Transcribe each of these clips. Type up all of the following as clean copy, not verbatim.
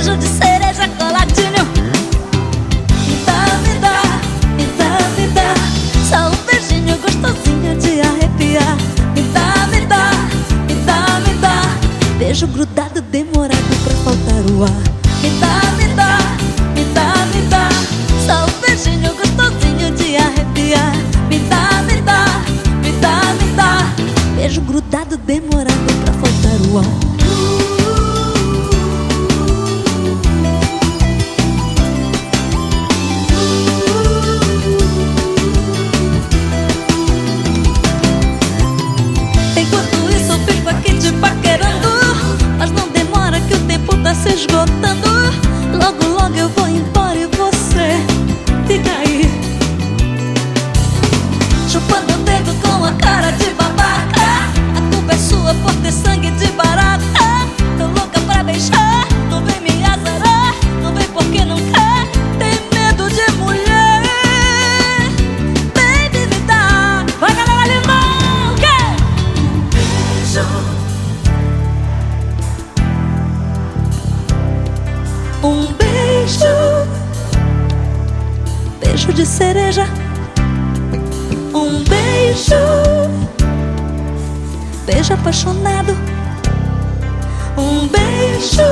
beijo de cereja coladinho. Me dá, me dá, me dá, me dá. Só um beijinho gostosinho de arrepiar. Me dá, me dá, me dá, me dá. Beijo grudado, demorado pra faltar o ar. Me dá, me dá, me dá, me dá. Só um beijinho gostosinho de arrepiar. Me dá, me dá, me dá, me dá. Beijo grudado, demorado pra faltar o ar. Enquanto isso eu fico aqui te paquerando, mas não demora que o tempo tá se esgotando. Logo, logo eu vou embora e você fica aí, chupando o dedo com a cara de babaca. A culpa é sua por ter sangue de barata. Tô louca pra beijar, não vem me azarar. Não vem porque não quer, tem medo de mulher. Baby, me dá, vai galera limão, quer? Um beijo, beijo de cereja. Um beijo, beijo apaixonado. Um beijo,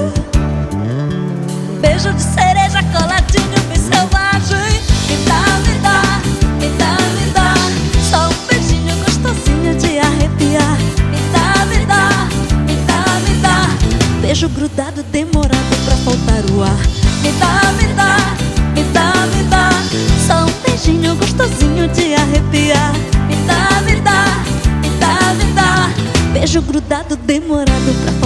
beijo de cereja coladinho, bem selvagem. Me dá, me dá, me dá, me dá. Só um beijinho gostosinho de arrepiar. Me dá, me dá, me dá, me dá. Beijo grudado, demorado pra faltar o ar. Me dá, me dá, me dá, me dá. Só um beijinho gostosinho de arrepiar. Me dá, me dá, me dá, me dá. Beijo grudado, demorado pra